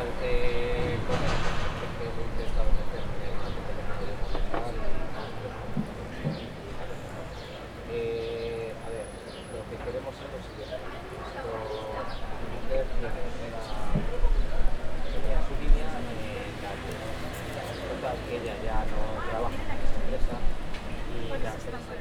tal? Pues mira, es que he intentado meterme en algo de desarrollo musical y no me está gustando nada, nada. A ver, lo que queremos es lo siguiente. Esto, mi mujer tenía su línea en la tele. Total, que ella ya no trabaja en esa empresa y la empresa